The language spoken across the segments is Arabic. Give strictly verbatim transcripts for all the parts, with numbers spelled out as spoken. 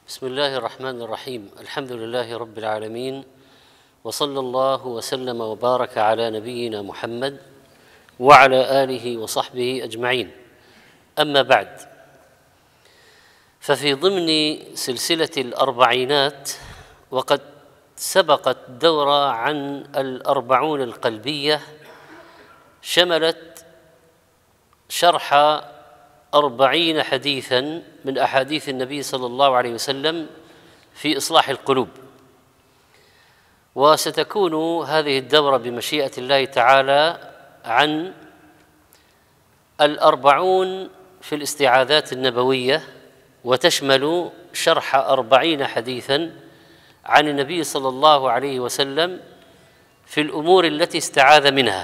بسم الله الرحمن الرحيم. الحمد لله رب العالمين، وصلى الله وسلم وبارك على نبينا محمد وعلى آله وصحبه أجمعين. أما بعد، ففي ضمن سلسلة الأربعينات، وقد سبقت دورة عن الأربعون القلبية شملت شرح أربعين حديثا من أحاديث النبي صلى الله عليه وسلم في إصلاح القلوب. وستكون هذه الدورة بمشيئة الله تعالى عن الأربعون في الاستعاذات النبوية، وتشمل شرح أربعين حديثا عن النبي صلى الله عليه وسلم في الأمور التي استعاذ منها.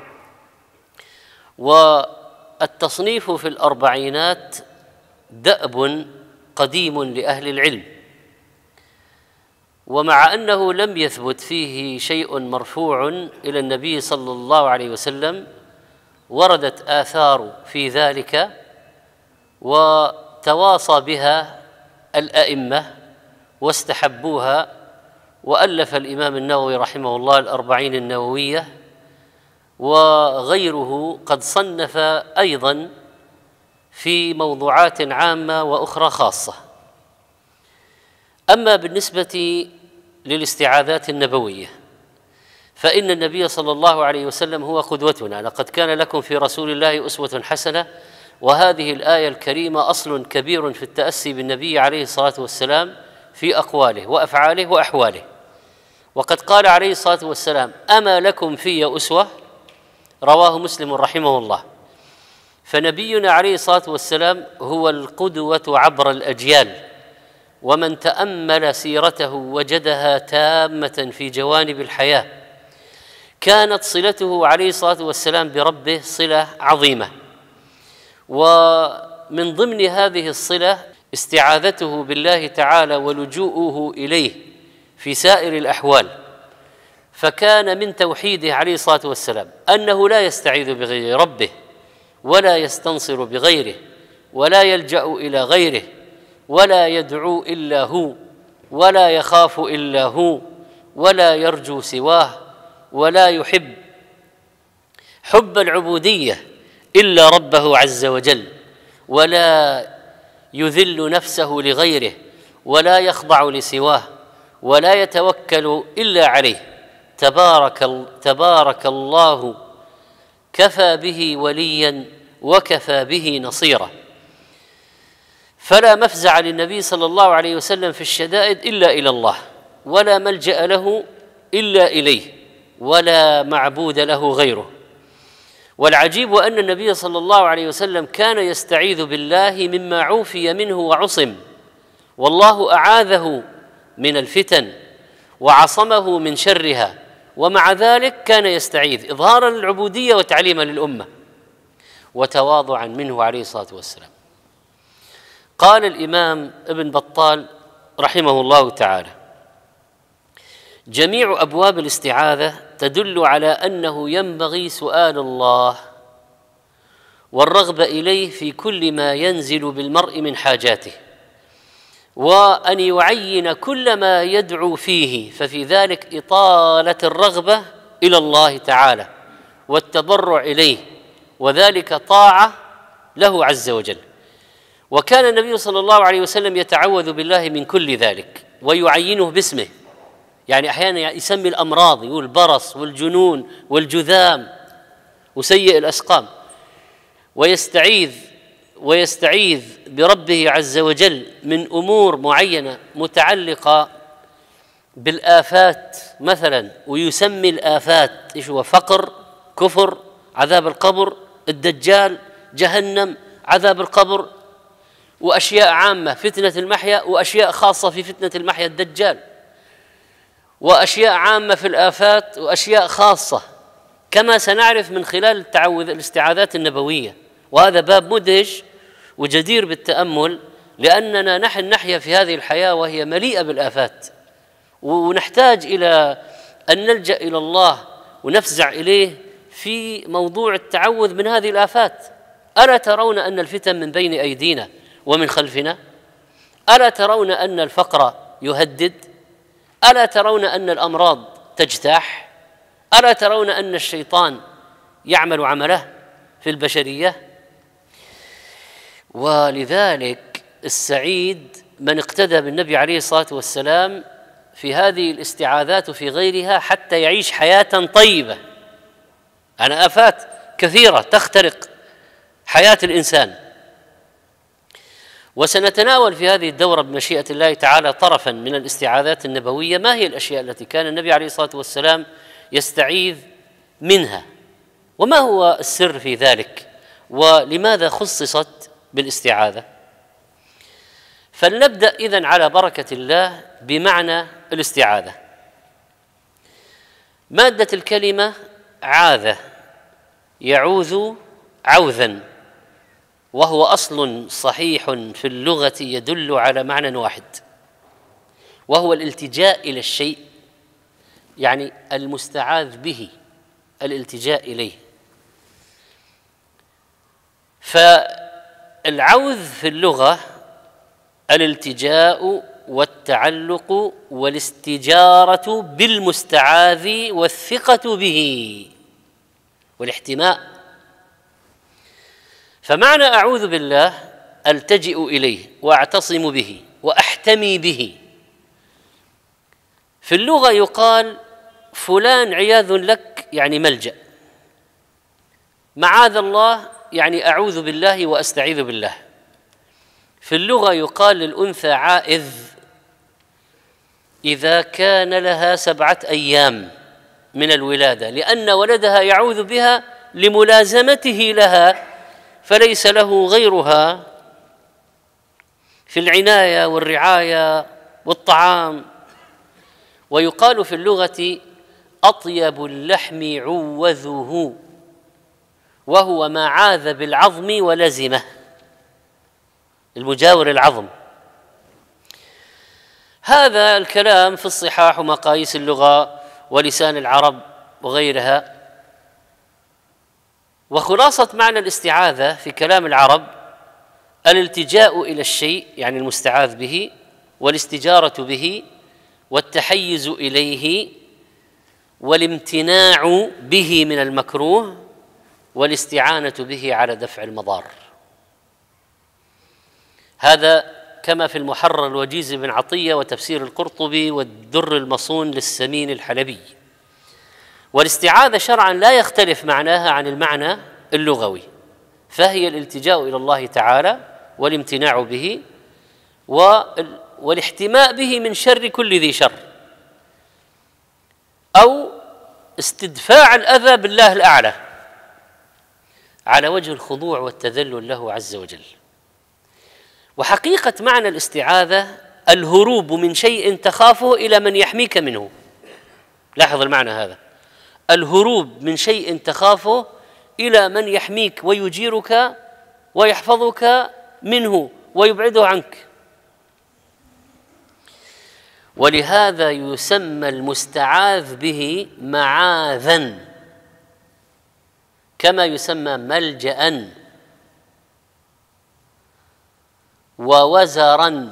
والتصنيف في الأربعينات دأب قديم لأهل العلم، ومع أنه لم يثبت فيه شيء مرفوع إلى النبي صلى الله عليه وسلم، وردت آثار في ذلك وتواصى بها الأئمة واستحبوها، وألف الإمام النووي رحمه الله الأربعين النووية، وغيره قد صنف أيضا في موضوعات عامة وأخرى خاصة. أما بالنسبة للاستعاذات النبوية، فإن النبي صلى الله عليه وسلم هو قدوتنا. لقد كان لكم في رسول الله أسوة حسنة، وهذه الآية الكريمة أصل كبير في التأسي بالنبي عليه الصلاة والسلام في أقواله وأفعاله وأحواله. وقد قال عليه الصلاة والسلام: أما لكم في أسوة، رواه مسلم رحمه الله. فنبينا عليه الصلاة والسلام هو القدوة عبر الأجيال، ومن تأمل سيرته وجدها تامة في جوانب الحياة. كانت صلته عليه الصلاة والسلام بربه صلة عظيمة، ومن ضمن هذه الصلة استعاذته بالله تعالى ولجوءه إليه في سائر الأحوال. فكان من توحيده عليه الصلاة والسلام أنه لا يستعيذ بغير ربه، ولا يستنصر بغيره، ولا يلجأ إلى غيره، ولا يدعو إلا هو، ولا يخاف إلا هو، ولا يرجو سواه، ولا يحب حب العبودية إلا ربه عز وجل، ولا يذل نفسه لغيره، ولا يخضع لسواه، ولا يتوكل إلا عليه. تبارك, تبارك الله، كفى به وليا وكفى به نصيرا. فلا مفزع للنبي صلى الله عليه وسلم في الشدائد إلا إلى الله، ولا ملجأ له إلا إليه، ولا معبود له غيره. والعجيب أن النبي صلى الله عليه وسلم كان يستعيذ بالله مما عوفي منه وعصم، والله أعاذه من الفتن وعصمه من شرها، ومع ذلك كان يستعيذ إظهارا للعبودية وتعليما للأمة وتواضعا منه عليه الصلاة والسلام. قال الإمام ابن بطال رحمه الله تعالى: جميع أبواب الاستعاذة تدل على أنه ينبغي سؤال الله والرغبة إليه في كل ما ينزل بالمرء من حاجاته، وأن يعين كل ما يدعو فيه، ففي ذلك إطالة الرغبة إلى الله تعالى والتضرع إليه، وذلك طاعة له عز وجل. وكان النبي صلى الله عليه وسلم يتعوذ بالله من كل ذلك ويعينه باسمه، يعني أحيانا يسمي الأمراض، يقول البرص والجنون والجذام وسيء الأسقام، ويستعيذ ويستعيذ بربه عز وجل من أمور معينة متعلقة بالآفات مثلا، ويسمي الآفات إيش هو؟ فقر، كفر، عذاب القبر، الدجال، جهنم، عذاب القبر، وأشياء عامة، فتنة المحيا، وأشياء خاصة في فتنة المحيا الدجال، وأشياء عامة في الآفات، وأشياء خاصة، كما سنعرف من خلال التعوذ الاستعاذات النبوية. وهذا باب مدهش وجدير بالتأمل، لأننا نحن نحيا في هذه الحياة وهي مليئة بالآفات، ونحتاج إلى أن نلجأ إلى الله ونفزع إليه في موضوع التعوذ من هذه الآفات. ألا ترون أن الفتن من بين أيدينا ومن خلفنا؟ ألا ترون أن الفقر يهدد؟ ألا ترون أن الأمراض تجتاح؟ ألا ترون أن الشيطان يعمل عمله في البشرية؟ ولذلك السعيد من اقتدى بالنبي عليه الصلاة والسلام في هذه الاستعاذات وفي غيرها حتى يعيش حياة طيبة. أنا آفات كثيرة تخترق حياة الإنسان، وسنتناول في هذه الدورة بمشيئة الله تعالى طرفا من الاستعاذات النبوية. ما هي الأشياء التي كان النبي عليه الصلاة والسلام يستعيذ منها، وما هو السر في ذلك، ولماذا خصصت بالاستعاذة؟ فلنبدأ إذن على بركة الله بمعنى الاستعاذة. مادة الكلمة عاذة، يعوذ عوذا، وهو أصل صحيح في اللغة يدل على معنى واحد، وهو الالتجاء إلى الشيء، يعني المستعاذ به، الالتجاء إليه. فالعوذ في اللغة الالتجاء والتعلق والاستجارة بالمستعاذ والثقة به والاحتماء. فمعنى أعوذ بالله ألتجئ إليه وأعتصم به وأحتمي به. في اللغة يقال فلان عياذ لك، يعني ملجأ. معاذ الله يعني أعوذ بالله وأستعيذ بالله. في اللغة يقال للأنثى عائذ إذا كان لها سبعة أيام من الولادة، لأن ولدها يعوذ بها لملازمته لها، فليس له غيرها في العناية والرعاية والطعام. ويقال في اللغة أطيب اللحم عوذه، وهو ما عاذ بالعظم ولزمه، المجاور العظم. هذا الكلام في الصحاح ومقاييس اللغة ولسان العرب وغيرها. وخلاصة معنى الاستعاذة في كلام العرب الالتجاء إلى الشيء، يعني المستعاذ به، والاستجارة به، والتحيز إليه، والامتناع به من المكروه، والاستعانة به على دفع المضار. هذا كما في المحرر الوجيز بن عطية وتفسير القرطبي والدر المصون للسمين الحلبي. والاستعاذة شرعا لا يختلف معناها عن المعنى اللغوي، فهي الالتجاء إلى الله تعالى والامتناع به والاحتماء به من شر كل ذي شر، أو استدفاع الأذى بالله الأعلى على وجه الخضوع والتذلل له عز وجل. وحقيقة معنى الاستعاذة الهروب من شيء تخافه إلى من يحميك منه. لاحظ المعنى هذا، الهروب من شيء تخافه إلى من يحميك ويجيرك ويحفظك منه ويبعده عنك. ولهذا يسمى المستعاذ به معاذا، كما يسمى ملجأ ووزرا.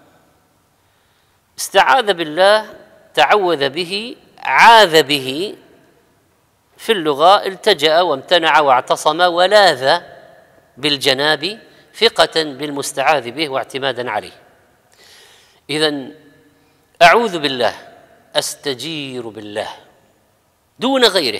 استعاذ بالله، تعوذ به، عاذ به. في اللغة التجأ وامتنع واعتصم ولاذ بالجناب، ثقة بالمستعاذ به واعتمادا عليه. إذن أعوذ بالله، أستجير بالله دون غيره.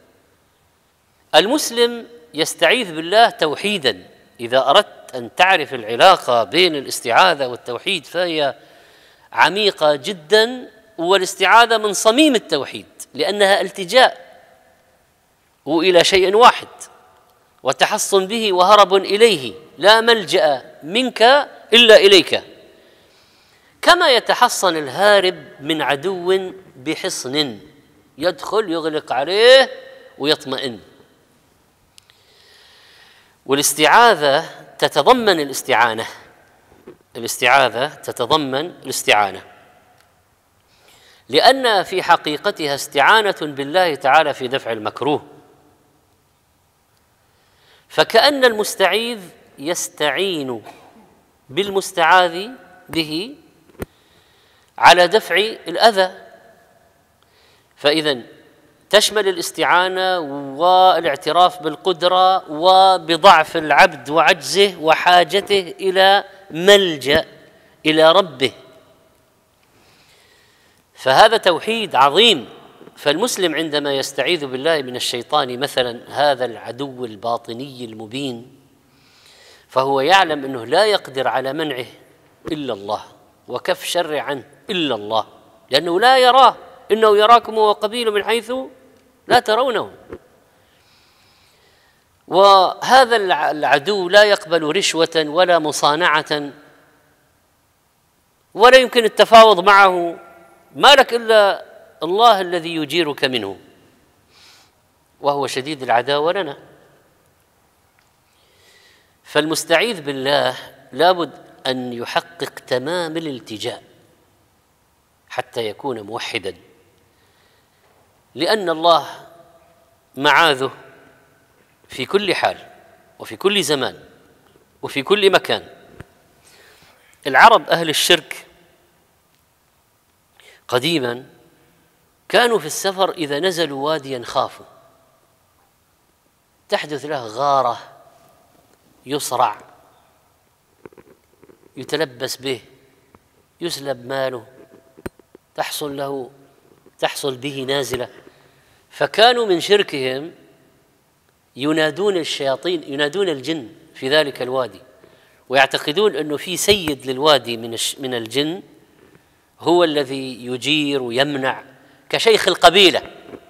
المسلم يستعيذ بالله توحيدا. إذا أردت أن تعرف العلاقة بين الاستعاذة والتوحيد فهي عميقة جدا، والاستعاذة من صميم التوحيد، لأنها التجاء إلى شيء واحد وتحصن به وهرب إليه، لا ملجأ منك إلا إليك. كما يتحصن الهارب من عدو بحصن، يدخل يغلق عليه ويطمئن. والاستعاذة تتضمن الاستعانة، الاستعاذة تتضمن الاستعانة، لأن في حقيقتها استعانة بالله تعالى في دفع المكروه. فكأن المستعيذ يستعين بالمستعاذ به على دفع الأذى. فإذا تشمل الاستعانة والاعتراف بالقدرة وبضعف العبد وعجزه وحاجته إلى ملجأ إلى ربه، فهذا توحيد عظيم. فالمسلم عندما يستعيذ بالله من الشيطان مثلا، هذا العدو الباطني المبين، فهو يعلم أنه لا يقدر على منعه إلا الله وكف شر عنه إلا الله، لأنه لا يراه، إنه يراكم وقبيله من حيث لا ترونه. وهذا العدو لا يقبل رشوة ولا مصانعة، ولا يمكن التفاوض معه، ما لك إلا الله الذي يجيرك منه، وهو شديد العداوة لنا. فالمستعيذ بالله لابد أن يحقق تمام الالتجاء حتى يكون موحدا، لأن الله معاذه في كل حال وفي كل زمان وفي كل مكان. العرب أهل الشرك قديما كانوا في السفر إذا نزلوا واديا خافوا، تحدث له غارة، يصرع، يتلبس به، يسلب ماله، تحصل له تحصل به نازلة. فكانوا من شركهم ينادون الشياطين، ينادون الجن في ذلك الوادي، ويعتقدون أنه في سيد للوادي من من الجن هو الذي يجير ويمنع، كشيخ القبيلة.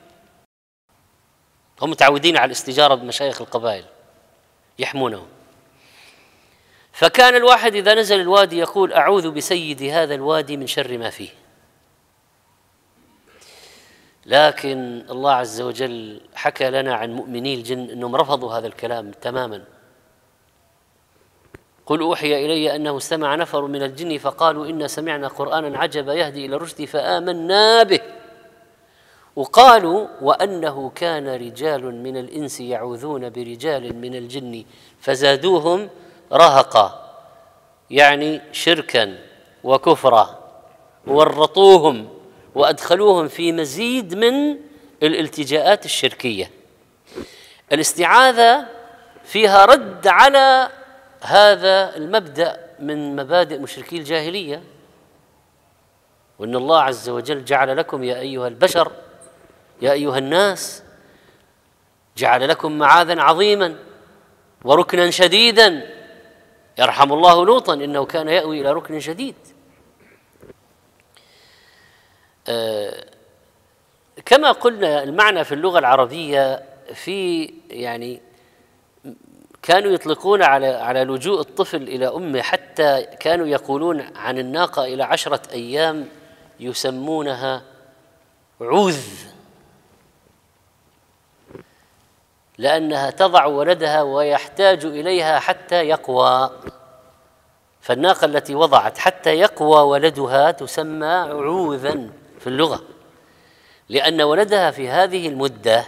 هم متعودين على الاستجارة بمشايخ القبائل يحمونهم. فكان الواحد إذا نزل الوادي يقول: أعوذ بسيد هذا الوادي من شر ما فيه. لكن الله عز وجل حكى لنا عن مؤمني الجن أنهم رفضوا هذا الكلام تماما. قل أوحي إلي أنه استمع نفر من الجن فقالوا إنا سمعنا قرآنا عجبا يهدي إلى الرشد فآمنا به، وقالوا وأنه كان رجال من الإنس يعوذون برجال من الجن فزادوهم رهقا، يعني شركا وكفرا، ورطوهم وأدخلوهم في مزيد من الالتجاءات الشركية. الاستعاذة فيها رد على هذا المبدأ من مبادئ مشركي الجاهلية، وأن الله عز وجل جعل لكم يا أيها البشر، يا أيها الناس، جعل لكم معاذا عظيما وركنا شديدا. يرحم الله لوطا إنه كان يأوي إلى ركن شديد. آه كما قلنا المعنى في اللغة العربية في يعني كانوا يطلقون على على لجوء الطفل إلى أمه، حتى كانوا يقولون عن الناقة إلى عشرة أيام يسمونها عوذ، لأنها تضع ولدها ويحتاج إليها حتى يقوى. فالناقة التي وضعت حتى يقوى ولدها تسمى عوذا في اللغة، لأن ولدها في هذه المدة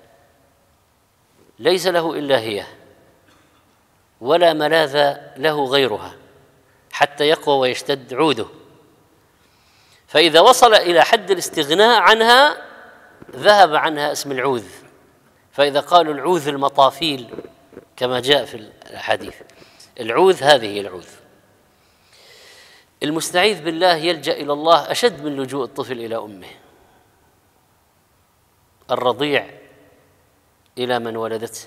ليس له إلا هي، ولا ملاذ له غيرها حتى يقوى ويشتد عوده. فإذا وصل إلى حد الاستغناء عنها ذهب عنها اسم العوذ. فإذا قالوا العوذ المطافيل كما جاء في الحديث، العوذ هذه هي العوذ. المستعيذ بالله يلجأ إلى الله أشد من لجوء الطفل إلى أمه، الرضيع إلى من ولدته،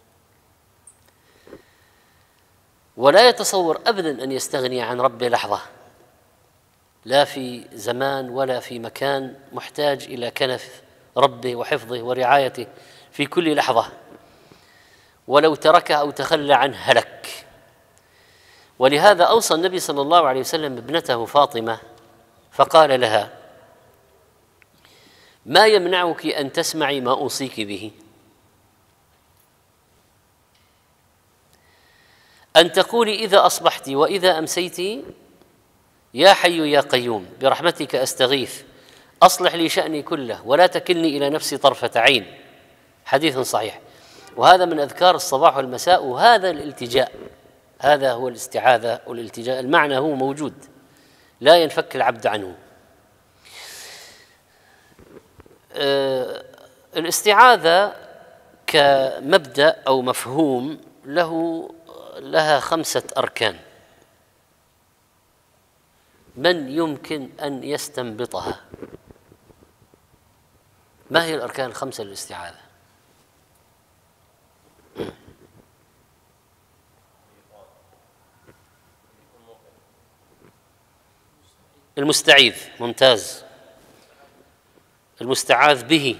ولا يتصور أبدا أن يستغني عن ربه لحظة، لا في زمان ولا في مكان، محتاج إلى كنف ربه وحفظه ورعايته في كل لحظة، ولو تركه أو تخلى عنه هلك. ولهذا أوصى النبي صلى الله عليه وسلم ابنته فاطمة فقال لها: ما يمنعك أن تسمعي ما أوصيك به؟ أن تقولي إذا أصبحت وإذا أمسيت: يا حي يا قيوم برحمتك أستغيث أصلح لي شأني كله ولا تكلني إلى نفسي طرفة عين. حديث صحيح. وهذا من أذكار الصباح والمساء، وهذا الالتجاء، هذا هو الاستعاذة والالتجاء، المعنى هو موجود لا ينفك العبد عنه. أه الاستعاذة كمبدأ أو مفهوم له لها خمسة أركان. من يمكن أن يستنبطها؟ ما هي الأركان الخمسة للاستعاذة؟ المستعيذ، ممتاز. المستعاذ به،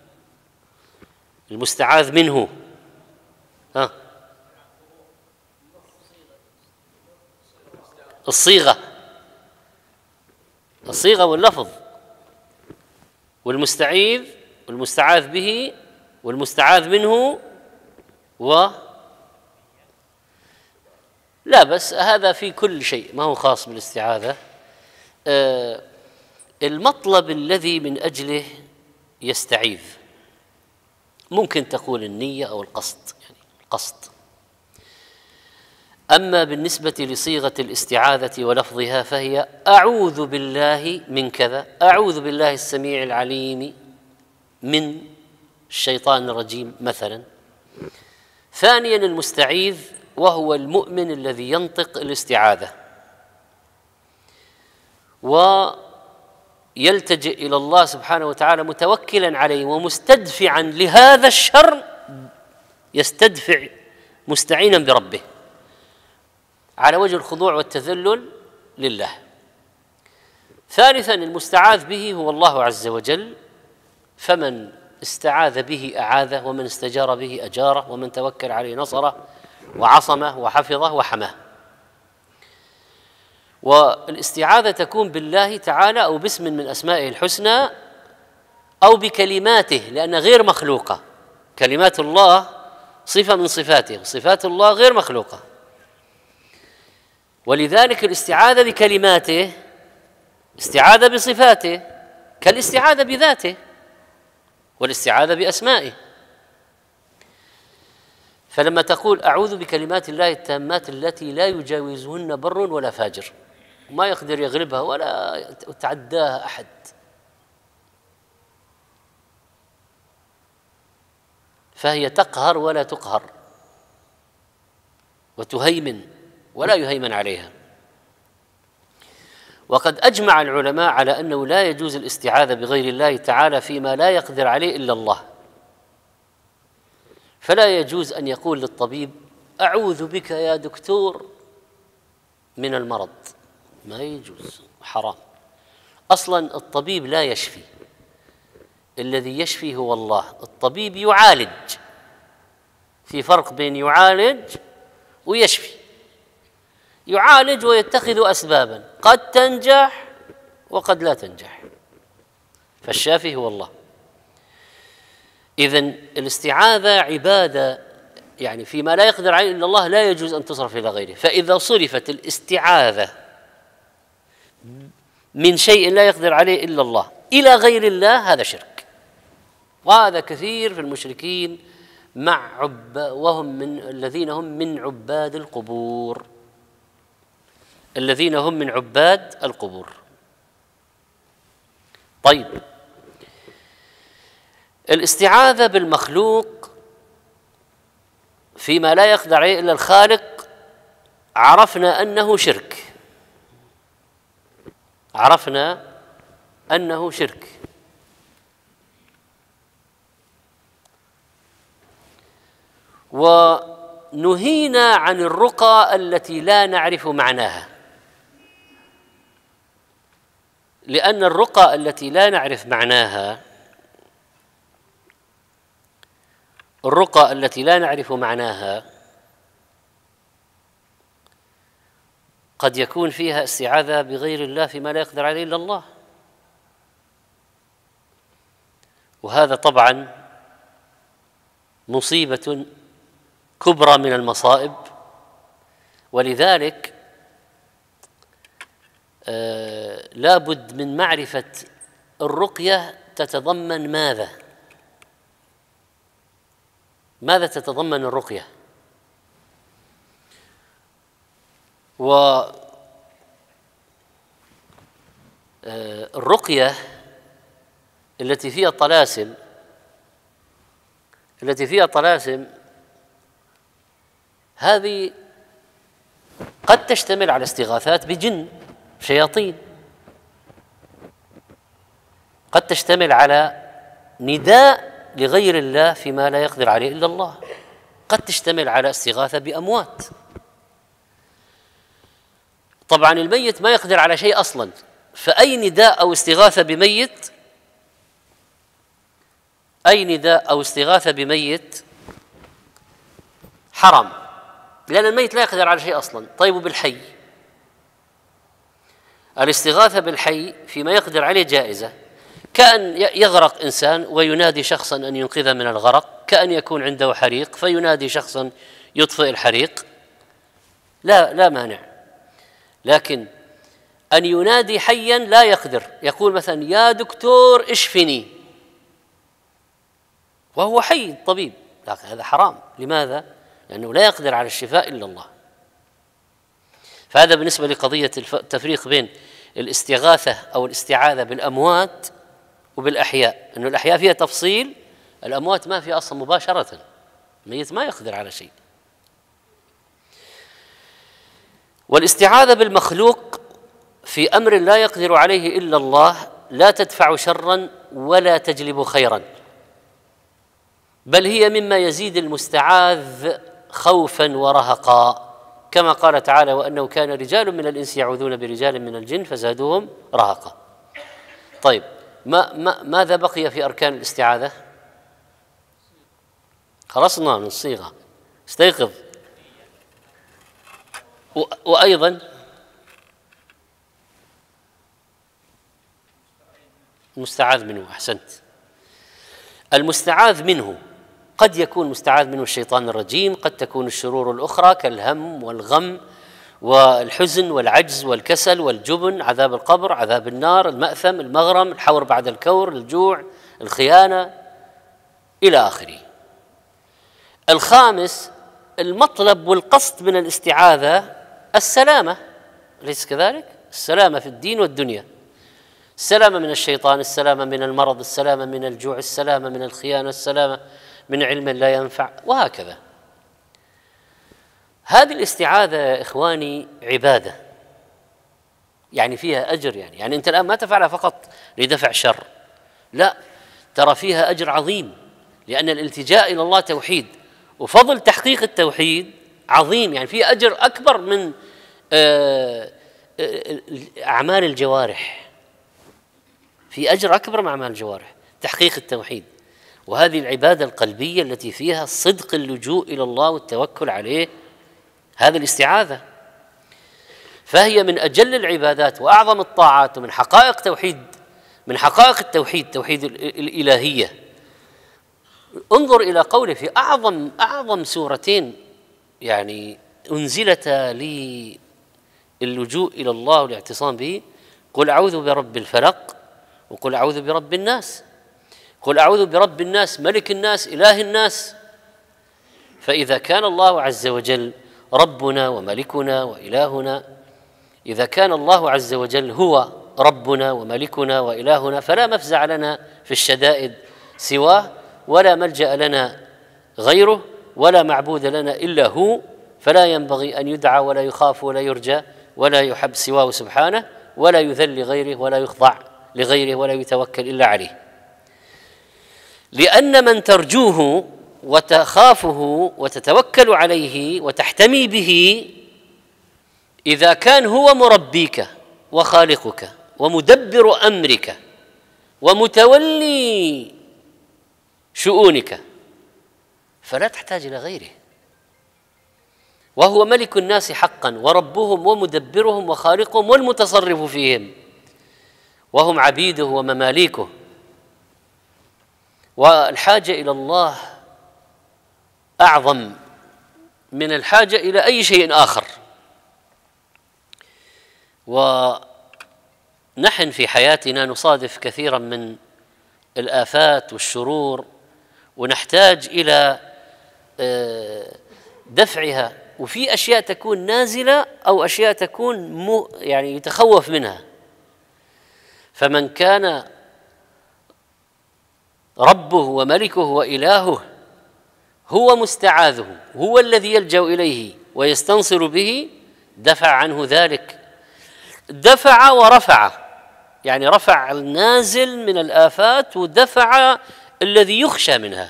المستعاذ منه، ها، الصيغة، الصيغة واللفظ، والمستعيذ والمستعاذ به والمستعاذ منه، و لا بس هذا في كل شيء، ما هو خاص بالاستعاذة. آه المطلب الذي من أجله يستعيذ، ممكن تقول النية أو القصد، يعني القصد. أما بالنسبة لصيغة الاستعاذة ولفظها فهي أعوذ بالله من كذا، أعوذ بالله السميع العليم من الشيطان الرجيم مثلا. ثانيا المستعيذ وهو المؤمن الذي ينطق الاستعاذة ويلتجئ إلى الله سبحانه وتعالى متوكلا عليه ومستدفعا لهذا الشر، يستدفع مستعينا بربه على وجه الخضوع والتذلل لله. ثالثا المستعاذ به هو الله عز وجل، فمن استعاذ به أعاذه، ومن استجار به أجاره، ومن توكل عليه نصره وعصمه وحفظه وحماه. والاستعاذة تكون بالله تعالى أو باسم من أسمائه الحسنى أو بكلماته، لأن غير مخلوقة. كلمات الله صفة من صفاته، صفات الله غير مخلوقة، ولذلك الاستعاذة بكلماته استعاذة بصفاته كالاستعاذة بذاته والاستعاذة بأسمائه. فلما تقول أعوذ بكلمات الله التامات التي لا يجاوزهن بر ولا فاجر، ما يقدر يغلبها ولا يتعداها أحد، فهي تقهر ولا تقهر، وتهيمن ولا يهيمن عليها. وقد أجمع العلماء على أنه لا يجوز الاستعاذة بغير الله تعالى فيما لا يقدر عليه إلا الله. فلا يجوز أن يقول للطبيب أعوذ بك يا دكتور من المرض، ما يجوز، حرام. أصلا الطبيب لا يشفي، الذي يشفي هو الله. الطبيب يعالج، في فرق بين يعالج ويشفي. يعالج ويتخذ أسبابا قد تنجح وقد لا تنجح، فالشافي هو الله. إذن الاستعاذة عبادة، يعني فيما لا يقدر عليه إلا الله لا يجوز أن تصرف إلى غيره. فإذا صرفت الاستعاذة من شيء لا يقدر عليه إلا الله إلى غير الله هذا شرك، وهذا كثير في المشركين مع عب وهم من الذين هم من عباد القبور، الذين هم من عباد القبور. طيب، الاستعاذة بالمخلوق فيما لا يقدر عليه إلا الخالق عرفنا أنه شرك، عرفنا أنه شرك. ونهينا عن الرقى التي لا نعرف معناها، لأن الرقى التي لا نعرف معناها الرقى التي لا نعرف معناها قد يكون فيها استعاذة بغير الله فيما لا يقدر عليه إلا الله، وهذا طبعا مصيبة كبرى من المصائب. ولذلك آه لا بد من معرفة الرقية تتضمن ماذا؟ ماذا تتضمن الرقية؟ الرقية التي فيها طلاسم التي فيها طلاسم هذه قد تشتمل على استغاثات بجن شياطين، قد تشتمل على نداء لغير الله فيما لا يقدر عليه إلا الله، قد تشتمل على استغاثة بأموات. طبعا الميت ما يقدر على شيء أصلا، فأي نداء أو استغاثة بميت أي نداء أو استغاثة بميت حرام، لأن الميت لا يقدر على شيء أصلا. طيب بالحي، الاستغاثة بالحي فيما يقدر عليه جائزة، كأن يغرق إنسان وينادي شخصا أن ينقذه من الغرق، كأن يكون عنده حريق فينادي شخصا يطفئ الحريق، لا لا مانع. لكن أن ينادي حيا لا يقدر، يقول مثلا يا دكتور اشفني وهو حي طبيب، لكن هذا حرام. لماذا؟ لأنه لا يقدر على الشفاء إلا الله. فهذا بالنسبة لقضية التفريق بين الاستغاثة أو الاستعاذة بالأموات وبالأحياء، أنه الأحياء فيها تفصيل، الأموات ما فيها أصلا مباشرة، الميت ما يقدر على شيء. والاستعاذة بالمخلوق في أمر لا يقدر عليه إلا الله لا تدفع شرا ولا تجلب خيرا، بل هي مما يزيد المستعاذ خوفا ورهقا، كما قال تعالى وأنه كان رجال من الإنس يعوذون برجال من الجن فزادوهم رهقا. طيب ما ما ماذا بقي في أركان الاستعاذة؟ خلصنا من الصيغة، استيقظ. وأيضا المستعاذ منه، أحسنت. المستعاذ منه قد يكون مستعاذ منه الشيطان الرجيم، قد تكون الشرور الأخرى كالهم والغم والحزن والعجز والكسل والجبن، عذاب القبر، عذاب النار، المأثم، المغرم، الحور بعد الكور، الجوع، الخيانة إلى آخره. الخامس المطلب والقصد من الاستعاذة السلامة، أليس كذلك؟ السلامة في الدين والدنيا، السلامة من الشيطان، السلامة من المرض، السلامة من الجوع، السلامة من الخيانة، السلامة من علم لا ينفع، وهكذا. هذه الاستعاذة يا إخواني عبادة، يعني فيها أجر، يعني يعني أنت الآن ما تفعلها فقط لدفع شر، لا، ترى فيها أجر عظيم، لأن الالتجاء إلى الله توحيد، وفضل تحقيق التوحيد عظيم، يعني فيه أجر أكبر من أعمال الجوارح، في أجر أكبر من أعمال الجوارح تحقيق التوحيد. وهذه العبادة القلبية التي فيها صدق اللجوء إلى الله والتوكل عليه، هذه الاستعاذة، فهي من أجل العبادات وأعظم الطاعات، ومن حقائق توحيد من حقائق التوحيد توحيد الإلهية. انظر إلى قوله في أعظم أعظم سورتين يعني أنزلتا للجوء إلى الله والاعتصام به، قل أعوذ برب الفلق، وقل أعوذ برب الناس. قل أعوذ برب الناس ملك الناس إله الناس. فإذا كان الله عز وجل ربنا وملكنا وإلهنا، إذا كان الله عز وجل هو ربنا وملكنا وإلهنا، فلا مفزع لنا في الشدائد سواه، ولا ملجأ لنا غيره، ولا معبود لنا إلا هو، فلا ينبغي أن يدعى ولا يخاف ولا يرجى ولا يحب سواه سبحانه، ولا يذل لغيره ولا يخضع لغيره ولا يتوكل إلا عليه. لأن من ترجوه وتخافه وتتوكل عليه وتحتمي به، إذا كان هو مربيك وخالقك ومدبر أمرك ومتولي شؤونك، فلا تحتاج إلى غيره، وهو ملك الناس حقا وربهم ومدبرهم وخالقهم والمتصرف فيهم، وهم عبيده ومماليكه. والحاجة إلى الله أعظم من الحاجة إلى أي شيء آخر. ونحن في حياتنا نصادف كثيرا من الآفات والشرور، ونحتاج إلى دفعها، وفي أشياء تكون نازلة أو أشياء تكون يعني يتخوف منها. فمن كان ربه وملكه وإلهه هو مستعاذه، هو الذي يلجأ إليه ويستنصر به، دفع عنه ذلك، دفع ورفع، يعني رفع النازل من الآفات ودفع الذي يخشى منها.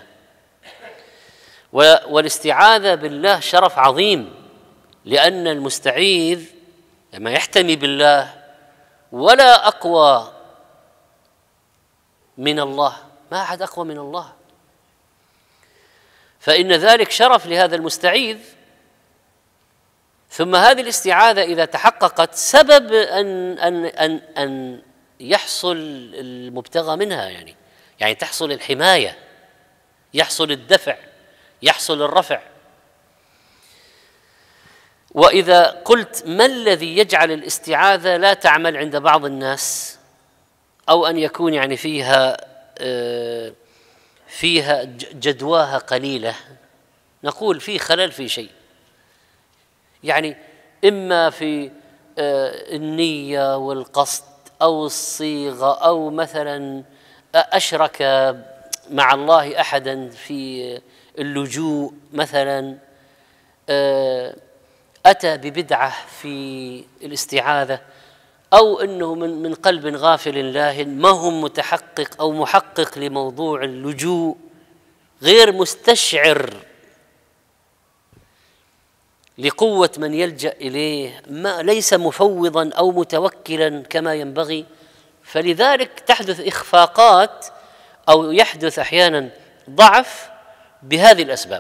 والاستعاذة بالله شرف عظيم، لأن المستعيذ لما يحتمي بالله ولا أقوى من الله، ما أحد أقوى من الله، فإن ذلك شرف لهذا المستعيذ. ثم هذه الاستعاذة إذا تحققت سبب أن أن أن أن يحصل المبتغى منها، يعني يعني تحصل الحماية، يحصل الدفع، يحصل الرفع. وإذا قلت ما الذي يجعل الاستعاذة لا تعمل عند بعض الناس، أو أن يكون يعني فيها فيها جدواها قليلة، نقول في خلل في شيء، يعني إما في النية والقصد أو الصيغة، أو مثلا أشرك مع الله أحدا في اللجوء مثلا، أتى ببدعة في الاستعاذة، أو أنه من من قلب غافل لاهٍ ما هو متحقق أو محقق لموضوع اللجوء، غير مستشعر لقوة من يلجأ إليه، ما ليس مفوضا أو متوكلا كما ينبغي، فلذلك تحدث إخفاقات أو يحدث أحيانا ضعف بهذه الأسباب.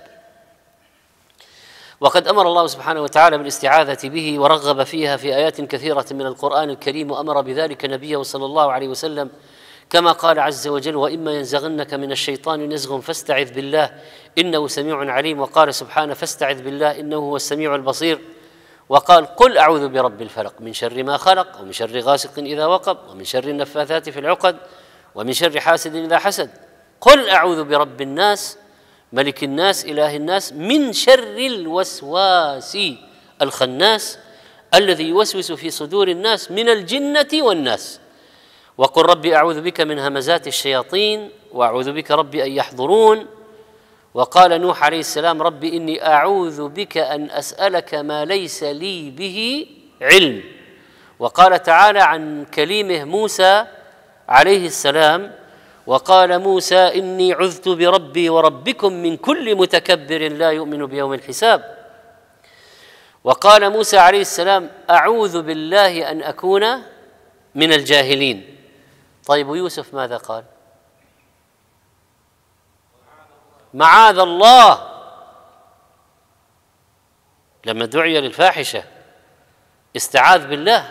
وقد أمر الله سبحانه وتعالى بالاستعاذة به ورغب فيها في آيات كثيرة من القرآن الكريم، وأمر بذلك نبيه صلى الله عليه وسلم، كما قال عز وجل: وإما ينزغنك من الشيطان نزغ فاستعذ بالله إنه سميع عليم. وقال سبحانه: فاستعذ بالله إنه هو السميع البصير. وقال: قل أعوذ برب الفلق من شر ما خلق ومن شر غاسق إذا وقب ومن شر النفاثات في العقد ومن شر حاسد إذا حسد. قل أعوذ برب الناس ملك الناس إله الناس من شر الوسواس الخناس الذي يوسوس في صدور الناس من الجنة والناس. وقل ربي أعوذ بك من همزات الشياطين وأعوذ بك ربي أن يحضرون. وقال نوح عليه السلام: ربي إني أعوذ بك أن أسألك ما ليس لي به علم. وقال تعالى عن كليمه موسى عليه السلام: وقال موسى إني عذت بربي وربكم من كل متكبر لا يؤمن بيوم الحساب. وقال موسى عليه السلام: أعوذ بالله أن أكون من الجاهلين. طيب ويوسف ماذا قال؟ معاذ الله، لما دعي للفاحشة استعاذ بالله.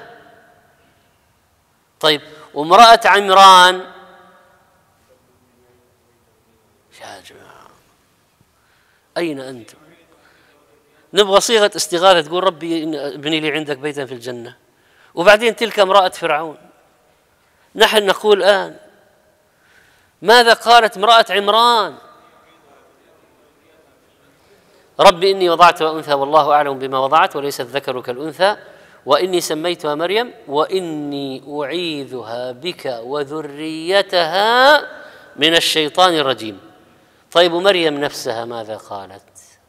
طيب وامرأة عمران، يا جماعة أين أنتم؟ نبغى صيغة استغاثة، تقول ربي ابني لي عندك بيتا في الجنة، وبعدين تلك امرأة فرعون. نحن نقول الآن ماذا قالت امرأة عمران؟ ربي إني وضعتها أنثى والله أعلم بما وضعت وليس الذكر كالأنثى وإني سميتها مريم وإني أعيذها بك وذريتها من الشيطان الرجيم. طيب مريم نفسها ماذا قالت؟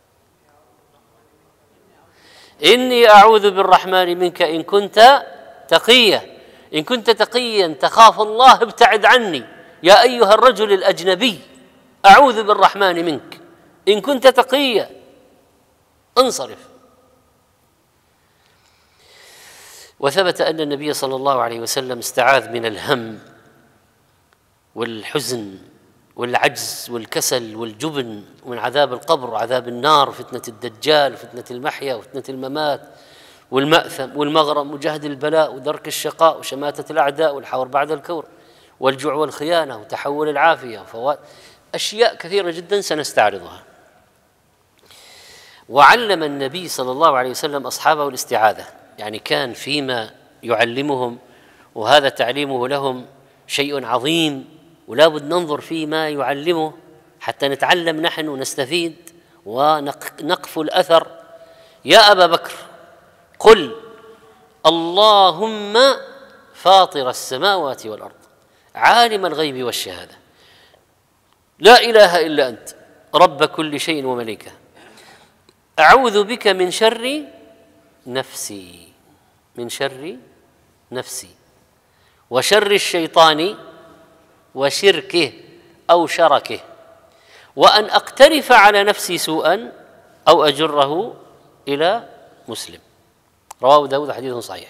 إني أعوذ بالرحمن منك إن كنت تقيا، إن كنت تقيا تخاف الله ابتعد عني يا أيها الرجل الأجنبي، أعوذ بالرحمن منك إن كنت تقيا، انصرف. وثبت أن النبي صلى الله عليه وسلم استعاذ من الهم والحزن والعجز والكسل والجبن، ومن عذاب القبر وعذاب النار وفتنة الدجال وفتنة المحيا وفتنة الممات والمأثم والمغرم وجهد البلاء ودرك الشقاء وشماتة الأعداء والحور بعد الكور والجوع والخيانة وتحول العافية وفوات أشياء كثيرة جدا سنستعرضها. وعلم النبي صلى الله عليه وسلم أصحابه الاستعاذة، يعني كان فيما يعلمهم، وهذا تعليمه لهم شيء عظيم، ولا بد ننظر فيما يعلمه حتى نتعلم نحن ونستفيد ونقف الأثر. يا أبا بكر قل اللهم فاطر السماوات والأرض عالم الغيب والشهادة لا إله إلا أنت رب كل شيء ومليكه أعوذ بك من شر نفسي من شر نفسي وشر الشيطان وشركه أو شركه وأن أقترف على نفسي سوءا أو أجره إلى مسلم. رواه داود حديث صحيح.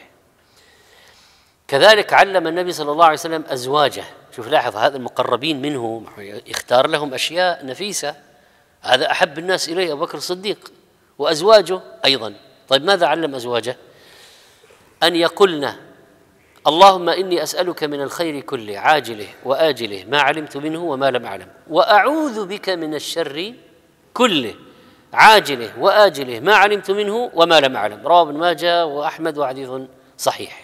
كذلك علم النبي صلى الله عليه وسلم أزواجه، شوف لاحظ هذا المقربين منه يختار لهم أشياء نفيسة، هذا أحب الناس إليه أبو بكر الصديق، وأزواجه أيضا. طيب ماذا علم أزواجه؟ أن يقولن اللهم إني أسألك من الخير كله عاجله وآجله ما علمت منه وما لم أعلم، وأعوذ بك من الشر كله عاجله وآجله ما علمت منه وما لم أعلم. رواه ابن ماجه وأحمد وحديث صحيح.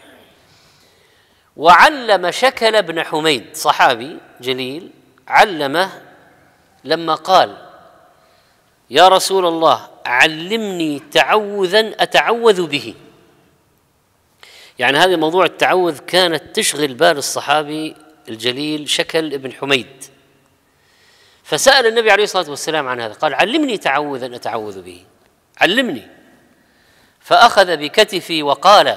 وعلم شكل بن حميد صحابي جليل، علمه لما قال يا رسول الله علمني تعوذا أتعوذ به، يعني هذا موضوع التعوذ كانت تشغل بال الصحابي الجليل شكل ابن حميد، فسأل النبي عليه الصلاة والسلام عن هذا، قال علمني تعوذا أتعوذ به، علمني. فأخذ بكتفي وقال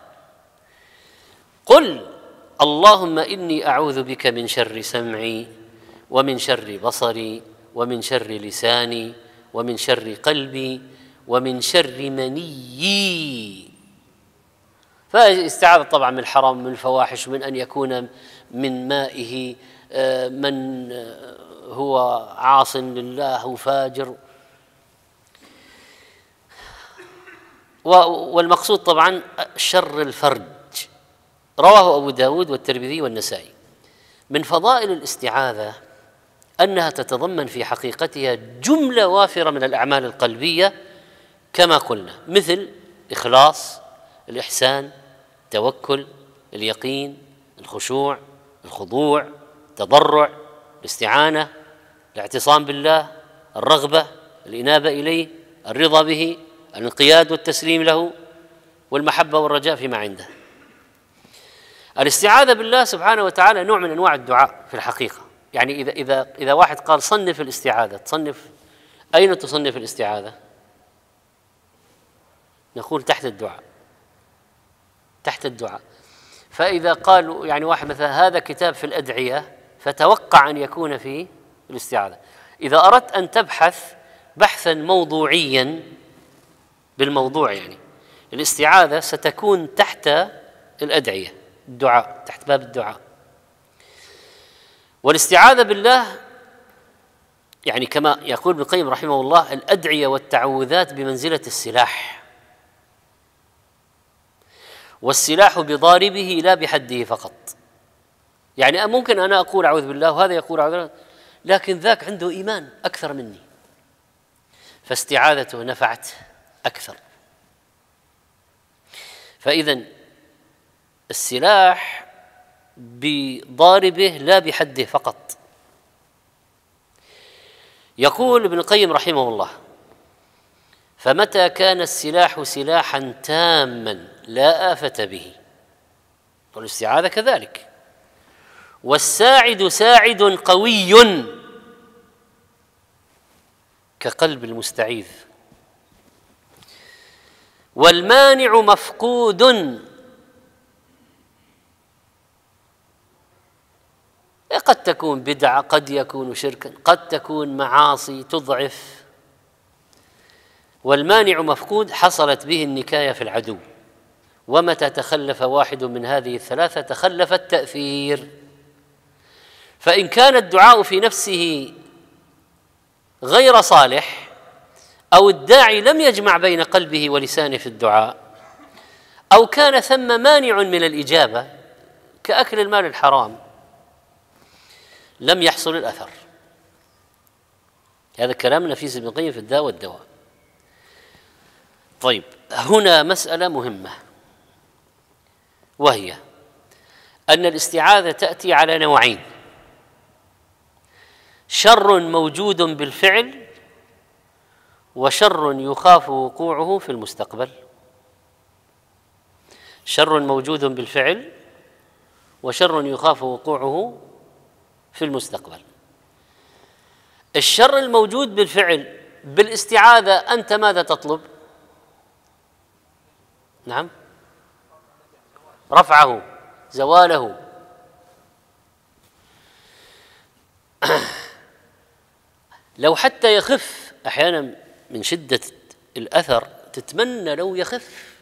قل اللهم إني أعوذ بك من شر سمعي ومن شر بصري ومن شر لساني ومن شر قلبي ومن شر منيي. فاستعاذ طبعا من الحرام من الفواحش، من أن يكون من مائه من هو عاص لله وفاجر. والمقصود طبعا شر الفرج. رواه أبو داود والترمذي والنسائي. من فضائل الاستعاذة أنها تتضمن في حقيقتها جملة وافرة من الأعمال القلبية كما قلنا، مثل إخلاص، الإحسان، التوكل، اليقين، الخشوع، الخضوع، التضرع، الاستعانة، الاعتصام بالله، الرغبة، الإنابة إليه، الرضا به، الانقياد والتسليم له، والمحبة والرجاء فيما عنده. الاستعاذة بالله سبحانه وتعالى نوع من أنواع الدعاء في الحقيقة. يعني إذا إذا إذا واحد قال صنف الاستعاذة، تصنف أين تصنف الاستعاذة؟ نقول تحت الدعاء، تحت الدعاء. فإذا قالوا يعني واحد مثلا هذا كتاب في الأدعية، فتوقع أن يكون في الاستعاذة. إذا أردت أن تبحث بحثا موضوعيا بالموضوع، يعني الاستعاذة ستكون تحت الأدعية، الدعاء، تحت باب الدعاء. والاستعاذة بالله يعني كما يقول ابن القيم رحمه الله الأدعية والتعوذات بمنزلة السلاح، والسلاح بضاربه لا بحده فقط. يعني ممكن أنا أقول أعوذ بالله وهذا يقول أعوذ بالله، لكن ذاك عنده إيمان أكثر مني، فاستعاذته نفعت أكثر. فإذا السلاح بضاربه لا بحده فقط. يقول ابن القيم رحمه الله فمتى كان السلاح سلاحا تاما لا آفة به، والاستعاذة كذلك، والساعد ساعد قوي كقلب المستعيذ، والمانع مفقود قد تكون بدعة، قد يكون شركا، قد تكون معاصي تضعف. والمانع مفقود حصلت به النكاية في العدو، ومتى تخلف واحد من هذه الثلاثة تخلف التأثير. فإن كان الدعاء في نفسه غير صالح، أو الداعي لم يجمع بين قلبه ولسانه في الدعاء، أو كان ثم مانع من الإجابة كأكل المال الحرام، لم يحصل الأثر. هذا كلام نفيس ابن القيم في الداء والدواء. طيب هنا مسألة مهمة، وهي أن الاستعاذة تأتي على نوعين: شر موجود بالفعل، وشر يخاف وقوعه في المستقبل. شر موجود بالفعل وشر يخاف وقوعه في المستقبل. الشر الموجود بالفعل بالاستعاذة أنت ماذا تطلب؟ نعم، رفعه، زواله. لو حتى يخف، أحيانا من شدة الأثر تتمنى لو يخف،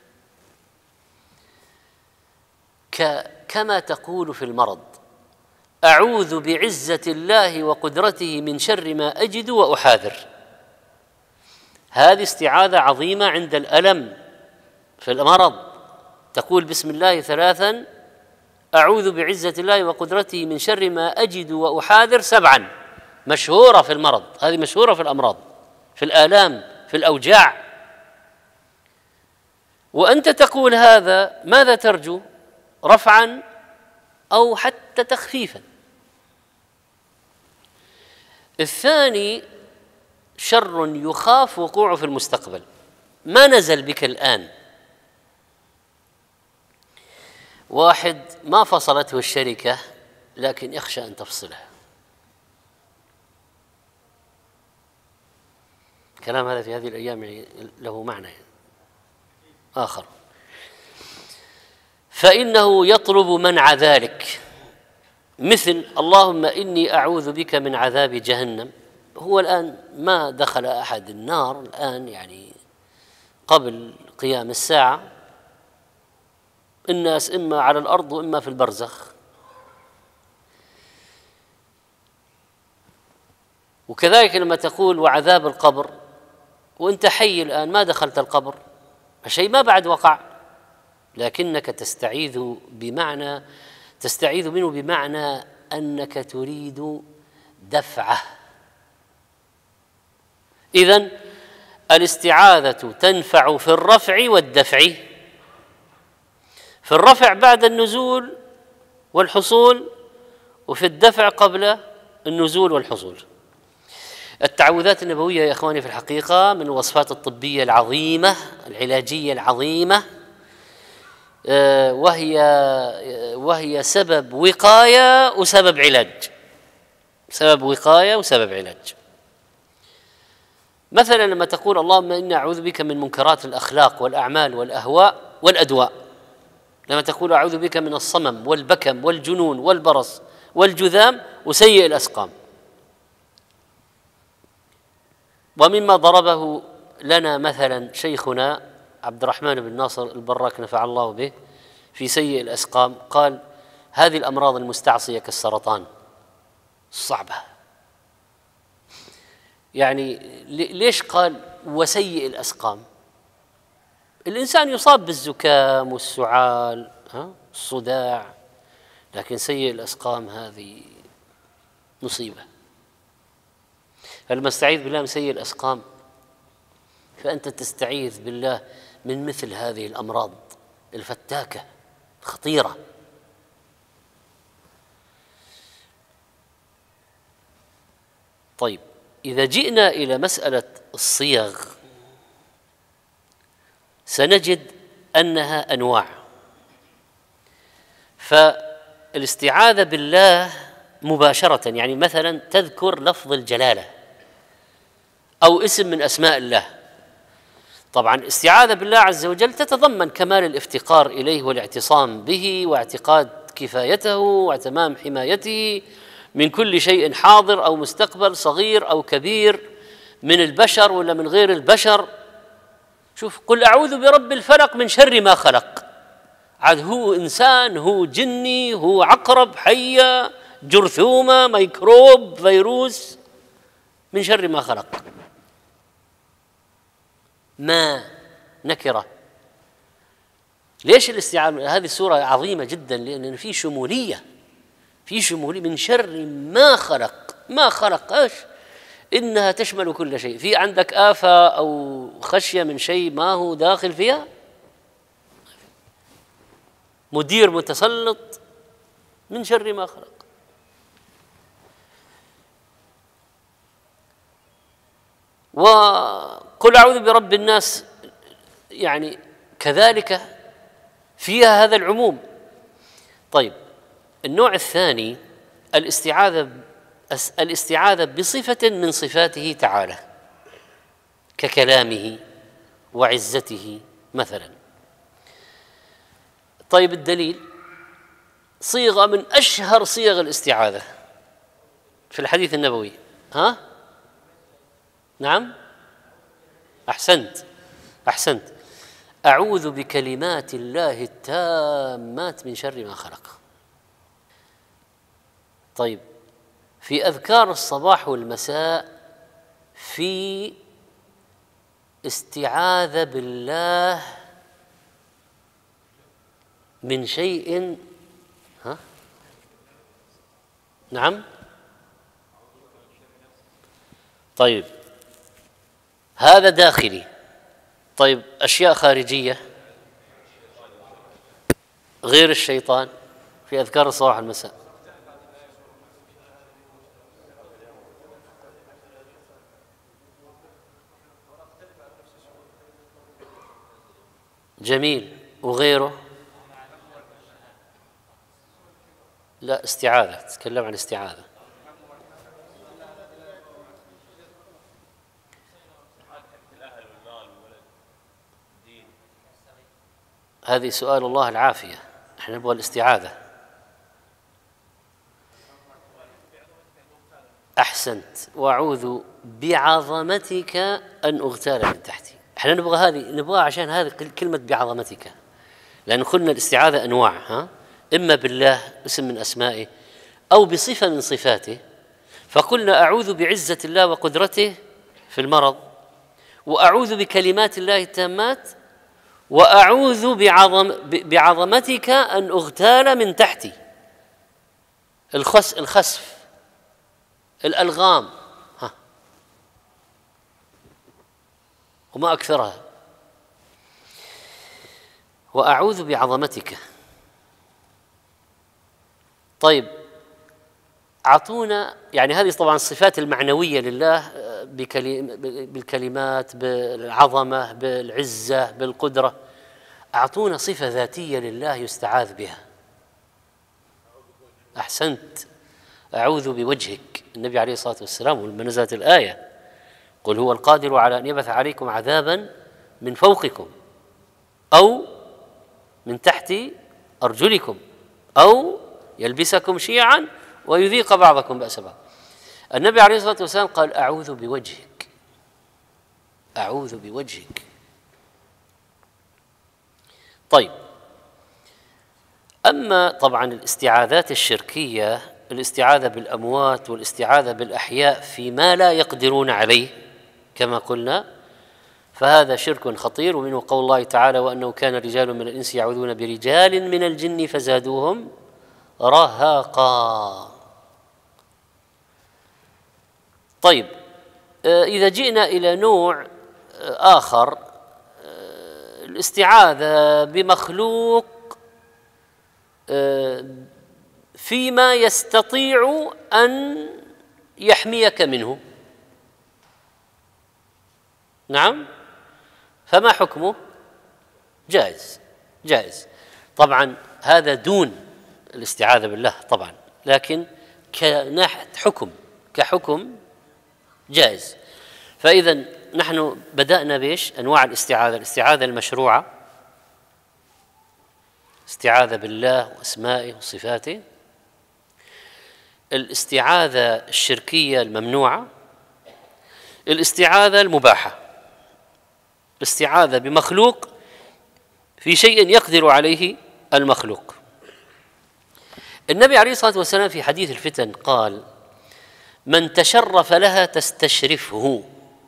كما تقول في المرض: أعوذ بعزة الله وقدرته من شر ما أجد وأحاذر. هذه استعاذة عظيمة عند الألم في المرض، تقول بسم الله ثلاثا: أعوذ بعزة الله وقدرته من شر ما أجد وأحاذر سبعا. مشهورة في المرض، هذه مشهورة في الأمراض، في الآلام، في الأوجاع. وأنت تقول هذا، ماذا ترجو؟ رفعا أو حتى تخفيفا. الثاني شر يخاف وقوعه في المستقبل، ما نزل بك الآن. واحد ما فصلته الشركة لكن يخشى أن تفصله. الكلام هذا في هذه الأيام له معنى آخر، فإنه يطلب منع ذلك، مثل: اللهم إني أعوذ بك من عذاب جهنم. هو الآن ما دخل أحد النار الآن، يعني قبل قيام الساعة الناس إما على الأرض وإما في البرزخ. وكذلك لما تقول وعذاب القبر، وأنت حي الآن ما دخلت القبر، الشيء ما بعد وقع، لكنك تستعيذ بمعنى تستعيذ منه بمعنى أنك تريد دفعه. إذن الاستعاذة تنفع في الرفع والدفع. في الرفع بعد النزول والحصول، وفي الدفع قبل النزول والحصول. التعوذات النبوية يا إخواني في الحقيقة من الوصفات الطبية العظيمة العلاجية العظيمة، وهي وهي سبب وقاية وسبب علاج، سبب وقاية وسبب علاج. مثلا لما تقول اللهم إني أعوذ بك من منكرات الأخلاق والأعمال والأهواء والأدواء، لما تقول أعوذ بك من الصمم والبكم والجنون والبرص والجذام وسيء الأسقام. ومما ضربه لنا مثلا شيخنا عبد الرحمن بن ناصر البراك نفع الله به في سيء الأسقام، قال: هذه الأمراض المستعصية كالسرطان الصعبة. يعني ليش قال وسيء الأسقام؟ الإنسان يصاب بالزكام والسعال، ها الصداع، لكن سيء الأسقام هذه مصيبة. فلما استعيذ بالله من سيء الأسقام فأنت تستعيذ بالله من مثل هذه الأمراض الفتاكة الخطيرة. طيب، إذا جئنا إلى مسألة الصيغ سنجد أنها أنواع. فالاستعاذة بالله مباشرة، يعني مثلا تذكر لفظ الجلالة أو اسم من أسماء الله. طبعا الاستعاذة بالله عز وجل تتضمن كمال الافتقار إليه والاعتصام به واعتقاد كفايته وتمام حمايته من كل شيء حاضر أو مستقبل، صغير أو كبير، من البشر ولا من غير البشر. شوف، قل أعوذ برب الفلق من شر ما خلق. عاد هو إنسان، هو جني، هو عقرب، حية، جرثومة، ميكروب، فيروس، من شر ما خلق. ما نكرة. ليش الاستعاذة؟ هذه السورة عظيمة جدا لأن في شمولية، في شمولية من شر ما خلق. ما خلق ايش؟ إنها تشمل كل شيء. في عندك آفة أو خشية من شيء ما هو داخل فيها؟ مدير متسلط، من شر ما خلق. وقل أعوذ برب الناس يعني كذلك فيها هذا العموم. طيب، النوع الثاني الاستعاذة الاستعاذة بصفة من صفاته تعالى ككلامه وعزته مثلا. طيب الدليل صيغة من أشهر صيغ الاستعاذة في الحديث النبوي. ها؟ نعم؟ أحسنت أحسنت أعوذ بكلمات الله التامات من شر ما خلق. طيب في أذكار الصباح والمساء في استعاذة بالله من شيء. ها؟ نعم. طيب هذا داخلي. طيب أشياء خارجية غير الشيطان في أذكار الصباح والمساء. جميل. وغيره؟ لا استعاذة، تتكلم عن استعاذة. هذه سؤال الله العافية، احنا نبغى الاستعاذة. أحسنت. وأعوذ بعظمتك أن أغتال من تحتي. احنا نبغى هذه، نبغى عشان هذه كلمة بعظمتك، لأن قلنا الاستعاذة أنواع، ها؟ إما بالله اسم من أسمائه أو بصفة من صفاته. فقلنا أعوذ بعزة الله وقدرته في المرض، وأعوذ بكلمات الله التامات، وأعوذ بعظم بعظمتك أن أغتال من تحتي. الخس الخسف الألغام، ها وما أكثرها. وأعوذ بعظمتك. طيب أعطونا، يعني هذه طبعا الصفات المعنوية لله بالكلمات، بالعظمة، بالعزة، بالقدرة. أعطونا صفة ذاتية لله يستعاذ بها. أحسنت. أعوذ بوجهك. النبي عليه الصلاة والسلام ولما نزلت الآية قل هو القادر على أن يبعث عليكم عذابا من فوقكم أو من تحت أرجلكم أو يلبسكم شيعا ويذيق بعضكم بأس بعض. النبي عليه الصلاة والسلام قال أعوذ بوجهك، أعوذ بوجهك. طيب أما طبعا الاستعاذات الشركية، الاستعاذة بالأموات والاستعاذة بالأحياء فيما لا يقدرون عليه كما قلنا، فهذا شرك خطير. ومنه قول الله تعالى وأنه كان رجال من الإنس يعوذون برجال من الجن فزادوهم رهقا. طيب إذا جئنا إلى نوع آخر، الاستعاذة بمخلوق فيما يستطيع أن يحميك منه. نعم، فما حكمه؟ جائز جائز طبعا. هذا دون الاستعاذة بالله طبعا، لكن كناحية حكم كحكم جائز. فإذا نحن بدأنا بإيش؟ أنواع الاستعاذة. الاستعاذة المشروعة، استعاذة بالله وأسمائه وصفاته. الاستعاذة الشركية الممنوعة. الاستعاذة المباحة، الاستعاذة بمخلوق في شيء يقدر عليه المخلوق. النبي عليه الصلاة والسلام في حديث الفتن قال من تشرف لها تستشرفه،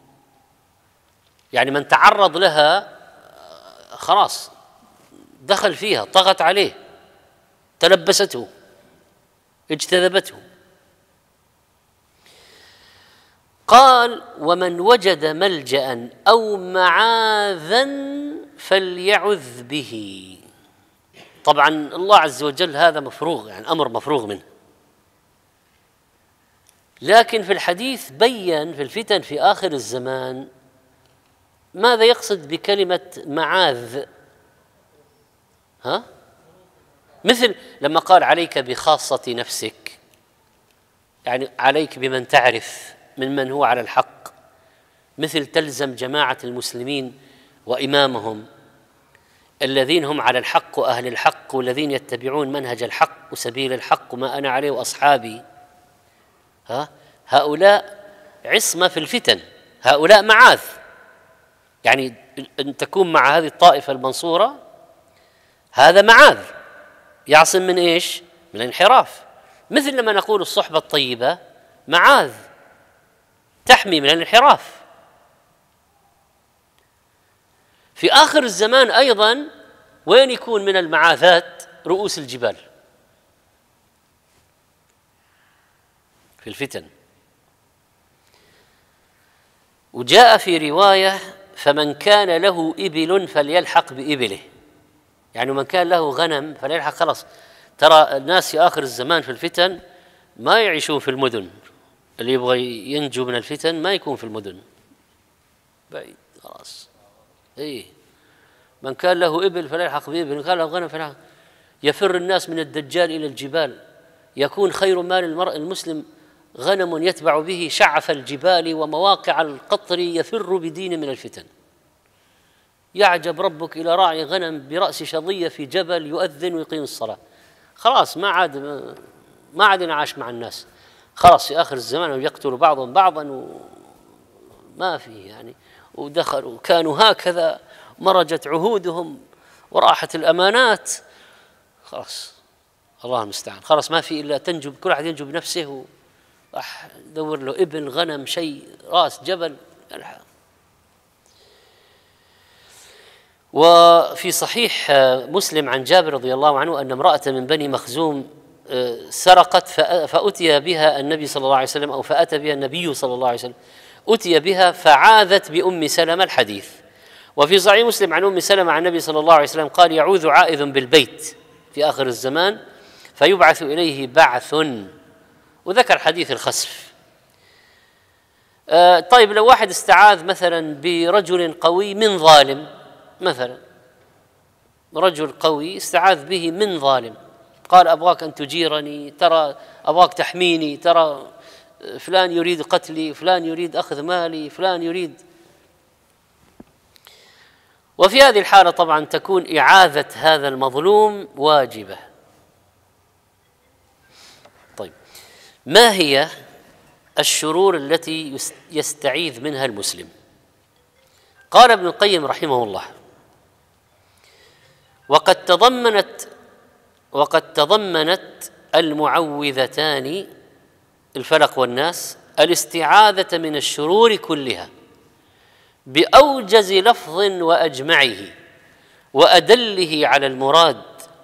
يعني من تعرض لها خلاص دخل فيها، طغت عليه، تلبسته، اجتذبته. قال ومن وجد ملجأ أو معاذا فليعذ به. طبعا الله عز وجل هذا مفروغ، يعني أمر مفروغ منه، لكن في الحديث بيّن في الفتن في آخر الزمان ماذا يقصد بكلمة معاذ. ها؟ مثل لما قال عليك بخاصة نفسك، يعني عليك بمن تعرف من من هو على الحق، مثل تلزم جماعة المسلمين وإمامهم الذين هم على الحق وأهل الحق والذين يتبعون منهج الحق وسبيل الحق وما أنا عليه وأصحابي. ها هؤلاء عصمة في الفتن، هؤلاء معاذ، يعني أن تكون مع هذه الطائفة المنصورة هذا معاذ يعصم من إيش؟ من الانحراف. مثل لما نقول الصحبة الطيبة معاذ تحمي من الانحراف. في آخر الزمان أيضا وين يكون من المعاذات؟ رؤوس الجبال في الفتن. وجاء في رواية فمن كان له إبل فليلحق بإبله، يعني من كان له غنم فليلحق. خلاص ترى الناس في آخر الزمان في الفتن ما يعيشون في المدن، اللي يبغى ينجو من الفتن ما يكون في المدن، بعيد خلاص. إيه من كان له إبل فليلحق بإبل، من كان له غنم فليلحق. يفر الناس من الدجال إلى الجبال، يكون خير مال المرء المسلم غنم يتبع به شعف الجبال ومواقع القطر يفر بدين من الفتن. يعجب ربك إلى راعي غنم برأس شظية في جبل يؤذن ويقيم الصلاة. خلاص ما عاد ما عاد ينعاش مع الناس، خلاص في آخر الزمان يقتل بعضهم بعضا وما فيه يعني. ودخلوا كانوا هكذا مرجت عهودهم وراحت الأمانات، خلاص الله المستعان. خلاص ما في إلا تنجو، كل واحد ينجو بنفسه، أح دور له ابن غنم شيء راس جبل. وفي صحيح مسلم عن جابر رضي الله عنه أن امرأة من بني مخزوم سرقت فأتي بها النبي صلى الله عليه وسلم، أو فأتى بها النبي صلى الله عليه وسلم، أتي بها فعاذت بأم سلمة الحديث. وفي صحيح مسلم عن أم سلمة عن النبي صلى الله عليه وسلم قال يعوذ عائذ بالبيت في آخر الزمان فيبعث إليه بعث، وذكر حديث الخسف. آه طيب لو واحد استعاذ مثلا برجل قوي من ظالم، مثلا رجل قوي استعاذ به من ظالم، قال أبغاك أن تجيرني، ترى أبغاك تحميني، ترى فلان يريد قتلي، فلان يريد أخذ مالي، فلان يريد. وفي هذه الحالة طبعا تكون إعاذة هذا المظلوم واجبة. طيب ما هي الشرور التي يستعيذ منها المسلم؟ قال ابن القيم رحمه الله وقد تضمنت وقد تضمنت المعوذتان الفلق والناس الاستعاذة من الشرور كلها بأوجز لفظ وأجمعه وأدله على المراد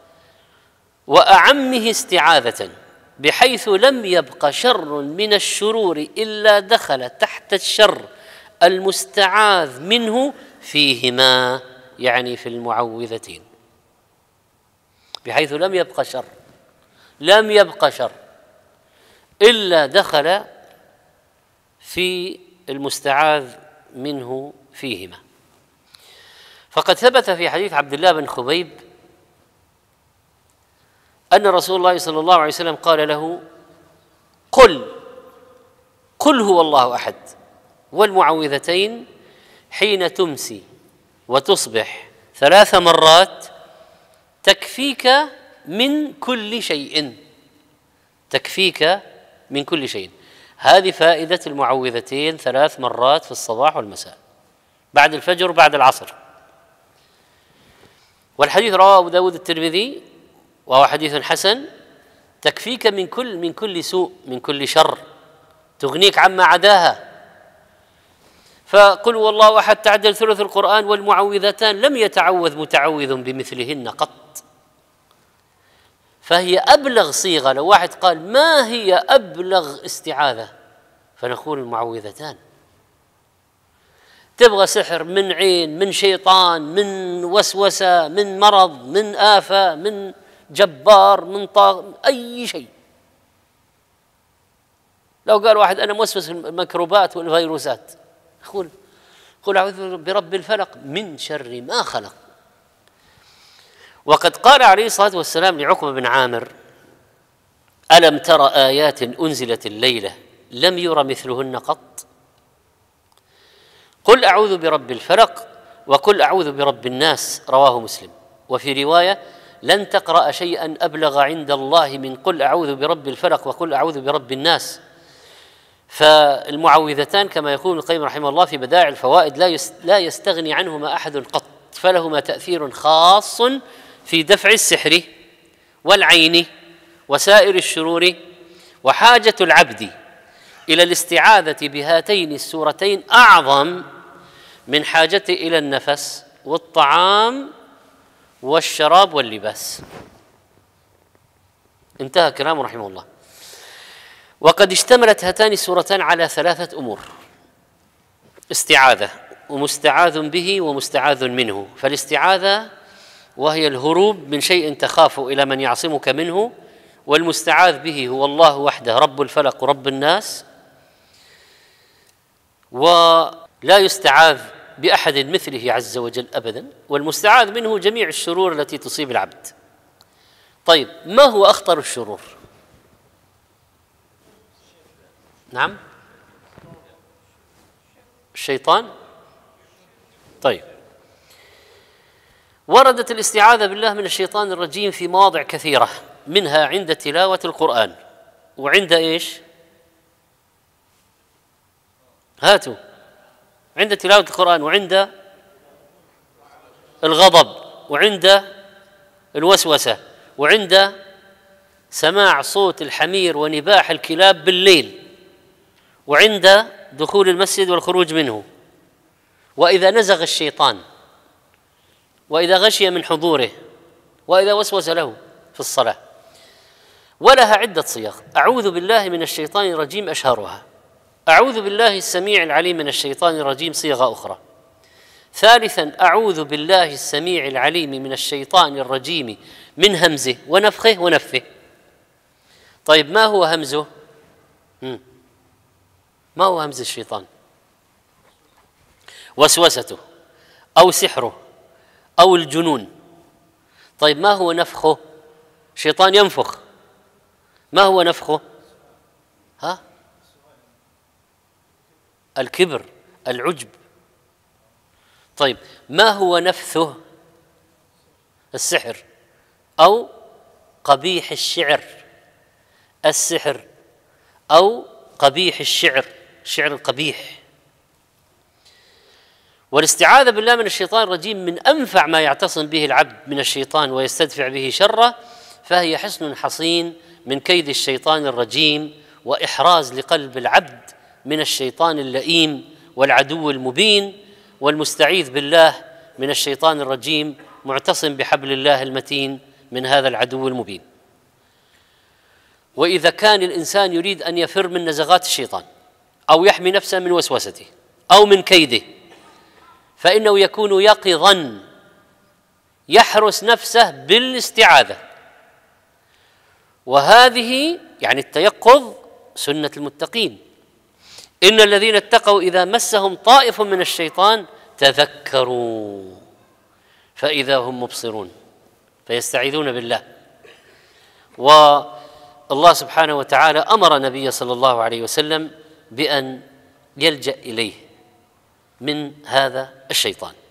وأعمه استعاذة، بحيث لم يبق شر من الشرور إلا دخل تحت الشر المستعاذ منه فيهما، يعني في المعوذتين. بحيث لم يبق شر، لم يبق شر إلا دخل في المستعاذ منه فيهما. فقد ثبت في حديث عبد الله بن خبيب أن رسول الله صلى الله عليه وسلم قال له قل قل هو الله أحد والمعوذتين حين تمسي وتصبح ثلاث مرات تكفيك من كل شيء، تكفيك من كل شيء. هذه فائدة المعوذتين ثلاث مرات في الصباح والمساء، بعد الفجر وبعد العصر. والحديث رواه أبو داود الترمذي وهو حديث حسن، تكفيك من كل من كل سوء، من كل شر، تغنيك عما عداها. فقل والله أحد تعدل ثلث القرآن، والمعوذتان لم يتعوذ متعوذ بمثلهن قط، فهي أبلغ صيغة. لو واحد قال ما هي أبلغ استعاذة فنقول المعوذتان. تبغى سحر من عين، من شيطان، من وسوسة، من مرض، من آفة، من جبار، من طاغ، أي شيء. لو قال واحد أنا موسوس الميكروبات والفيروسات، قل قل أعوذ برب الفلق من شر ما خلق. وقد قال عليه الصلاة والسلام لعقبة بن عامر: ألم تر آيات أنزلت الليلة لم ير مثلهن قط؟ قل أعوذ برب الفلق وقل أعوذ برب الناس، رواه مسلم. وفي رواية: لن تقرأ شيئا أبلغ عند الله من قل أعوذ برب الفلق وقل أعوذ برب الناس. فالمعوذتان كما يقول ابن القيم رحمه الله في بدائع الفوائد لا يستغني عنهما أحد قط، فلهما تأثير خاص في دفع السحر والعين وسائر الشرور، وحاجة العبد إلى الاستعاذة بهاتين السورتين أعظم من حاجته إلى النفس والطعام والشراب واللباس. انتهى كلامه رحمه الله. وقد اشتملت هاتان السورتان على ثلاثة أمور: استعاذة ومستعاذ به ومستعاذ منه. فالاستعاذة وهي الهروب من شيء تخاف إلى من يعصمك منه، والمستعاذ به هو الله وحده رب الفلق ورب الناس، ولا يستعاذ بأحد مثله عز وجل أبدا، والمستعاذ منه جميع الشرور التي تصيب العبد. طيب، ما هو أخطر الشرور؟ نعم، الشيطان. طيب، وردت الاستعاذة بالله من الشيطان الرجيم في مواضع كثيرة، منها عند تلاوة القرآن، وعند ايش؟ هاتوا، عند تلاوة القرآن، وعند الغضب، وعند الوسوسة، وعند سماع صوت الحمير ونباح الكلاب بالليل، وعند دخول المسجد والخروج منه، وإذا نزغ الشيطان، وإذا غشي من حضوره، وإذا وسوس له في الصلاة. ولها عدة صيغ. أعوذ بالله من الشيطان الرجيم أشهرها. أعوذ بالله السميع العليم من الشيطان الرجيم صيغة أخرى. ثالثا: أعوذ بالله السميع العليم من الشيطان الرجيم من همزه ونفخه ونفثه. طيب، ما هو همزه؟ مم. ما هو همز الشيطان؟ وسوسته أو سحره أو الجنون. طيب، ما هو نفخه؟ شيطان ينفخ، ما هو نفخه؟ ها؟ الكبر، العجب. طيب، ما هو نفثه؟ السحر أو قبيح الشعر، السحر أو قبيح الشعر، الشعر القبيح. والاستعاذة بالله من الشيطان الرجيم من أنفع ما يعتصم به العبد من الشيطان ويستدفع به شره، فهي حصن حصين من كيد الشيطان الرجيم، وإحراز لقلب العبد من الشيطان اللئيم والعدو المبين. والمستعيذ بالله من الشيطان الرجيم معتصم بحبل الله المتين من هذا العدو المبين. وإذا كان الإنسان يريد أن يفر من نزغات الشيطان أو يحمي نفسه من وسوسته أو من كيده، فإنه يكون يقظا يحرس نفسه بالاستعاذة. وهذه يعني التيقظ سنة المتقين. إن الذين اتقوا إذا مسهم طائف من الشيطان تذكروا فإذا هم مبصرون، فيستعيذون بالله. والله سبحانه وتعالى أمر نبيه صلى الله عليه وسلم بأن يلجأ إليه من هذا الشيطان.